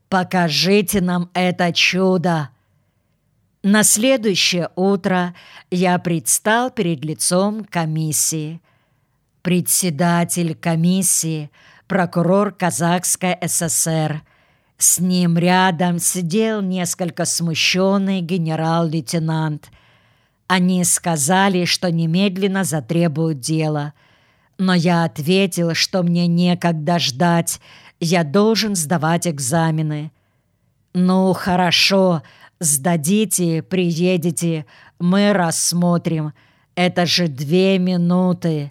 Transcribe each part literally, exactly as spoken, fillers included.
Покажите нам это чудо!» На следующее утро я предстал перед лицом комиссии. Председатель комиссии, прокурор Казахской ССР. С ним рядом сидел несколько смущенный генерал-лейтенант. Они сказали, что немедленно затребуют дело. Но я ответил, что мне некогда ждать, я должен сдавать экзамены. «Ну, хорошо, сдадите, приедете, мы рассмотрим. Это же две минуты».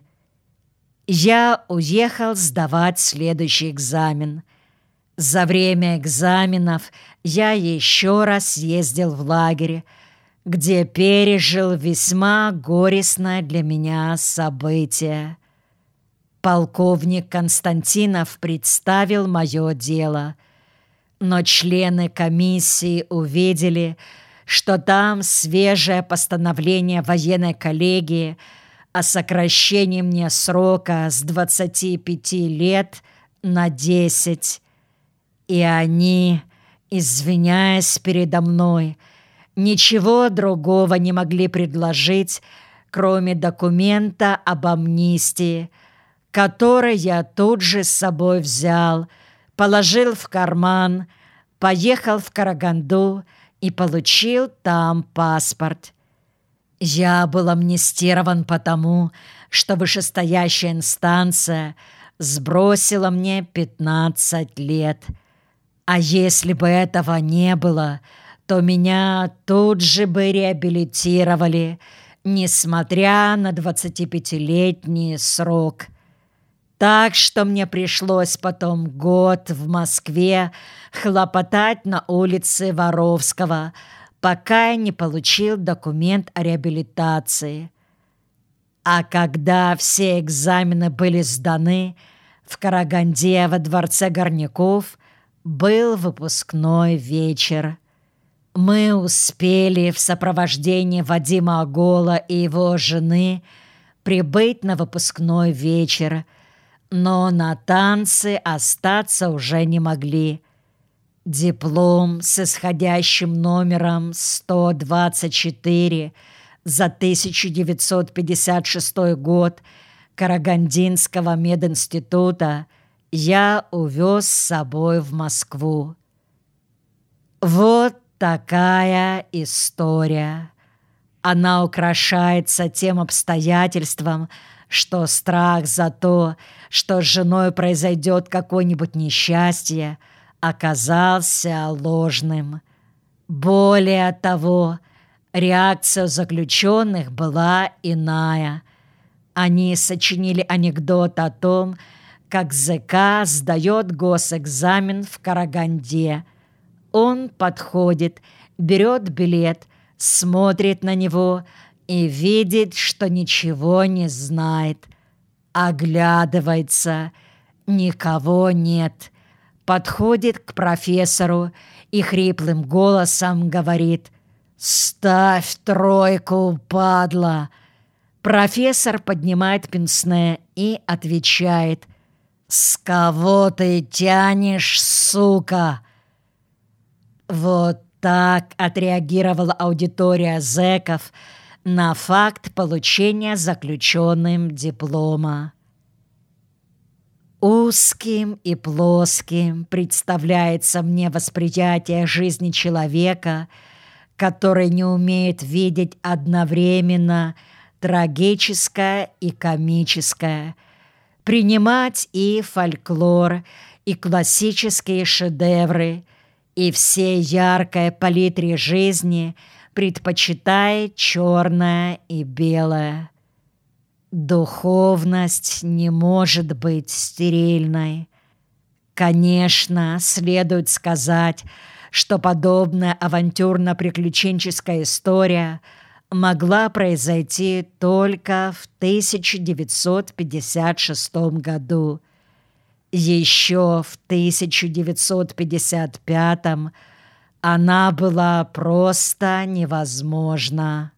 Я уехал сдавать следующий экзамен. За время экзаменов я еще раз ездил в лагерь, где пережил весьма горестное для меня событие. Полковник Константинов представил мое дело, но члены комиссии увидели, что там свежее постановление военной коллегии о сокращении мне срока с двадцати пяти лет на десять. И они, извиняясь передо мной, ничего другого не могли предложить, кроме документа об амнистии, который я тут же с собой взял, положил в карман, поехал в Караганду и получил там паспорт. Я был амнистирован потому, что вышестоящая инстанция сбросила мне пятнадцать лет. А если бы этого не было, то меня тут же бы реабилитировали, несмотря на двадцатипятилетний срок. Так что мне пришлось потом год в Москве хлопотать на улице Воровского, пока я не получил документ о реабилитации. А когда все экзамены были сданы, в Караганде во дворце Горняков был выпускной вечер. Мы успели в сопровождении Вадима Огола и его жены прибыть на выпускной вечер, но на танцы остаться уже не могли. Диплом с исходящим номером сто двадцать четыре за тысяча девятьсот пятьдесят шестой год Карагандинского мединститута я увез с собой в Москву. Вот такая история. Она украшается тем обстоятельством, что страх за то, что с женой произойдет какое-нибудь несчастье, оказался ложным. Более того, реакция заключенных была иная. Они сочинили анекдот о том, как зэка сдает госэкзамен в Караганде. Он подходит, берет билет, смотрит на него и видит, что ничего не знает. Оглядывается, никого нет. Подходит к профессору и хриплым голосом говорит: «Ставь тройку, падла!» Профессор поднимает пенсне и отвечает: «С кого ты тянешь, сука?» Вот так отреагировала аудитория зэков на факт получения заключенным диплома. Узким и плоским представляется мне восприятие жизни человека, который не умеет видеть одновременно трагическое и комическое, принимать и фольклор, и классические шедевры, и все яркой палитре жизни предпочитает черное и белое. Духовность не может быть стерильной. Конечно, следует сказать, что подобная авантюрно-приключенческая история могла произойти только в тысяча девятьсот пятьдесят шестом году. Еще в тысяча девятьсот пятьдесят пятом она была просто невозможна.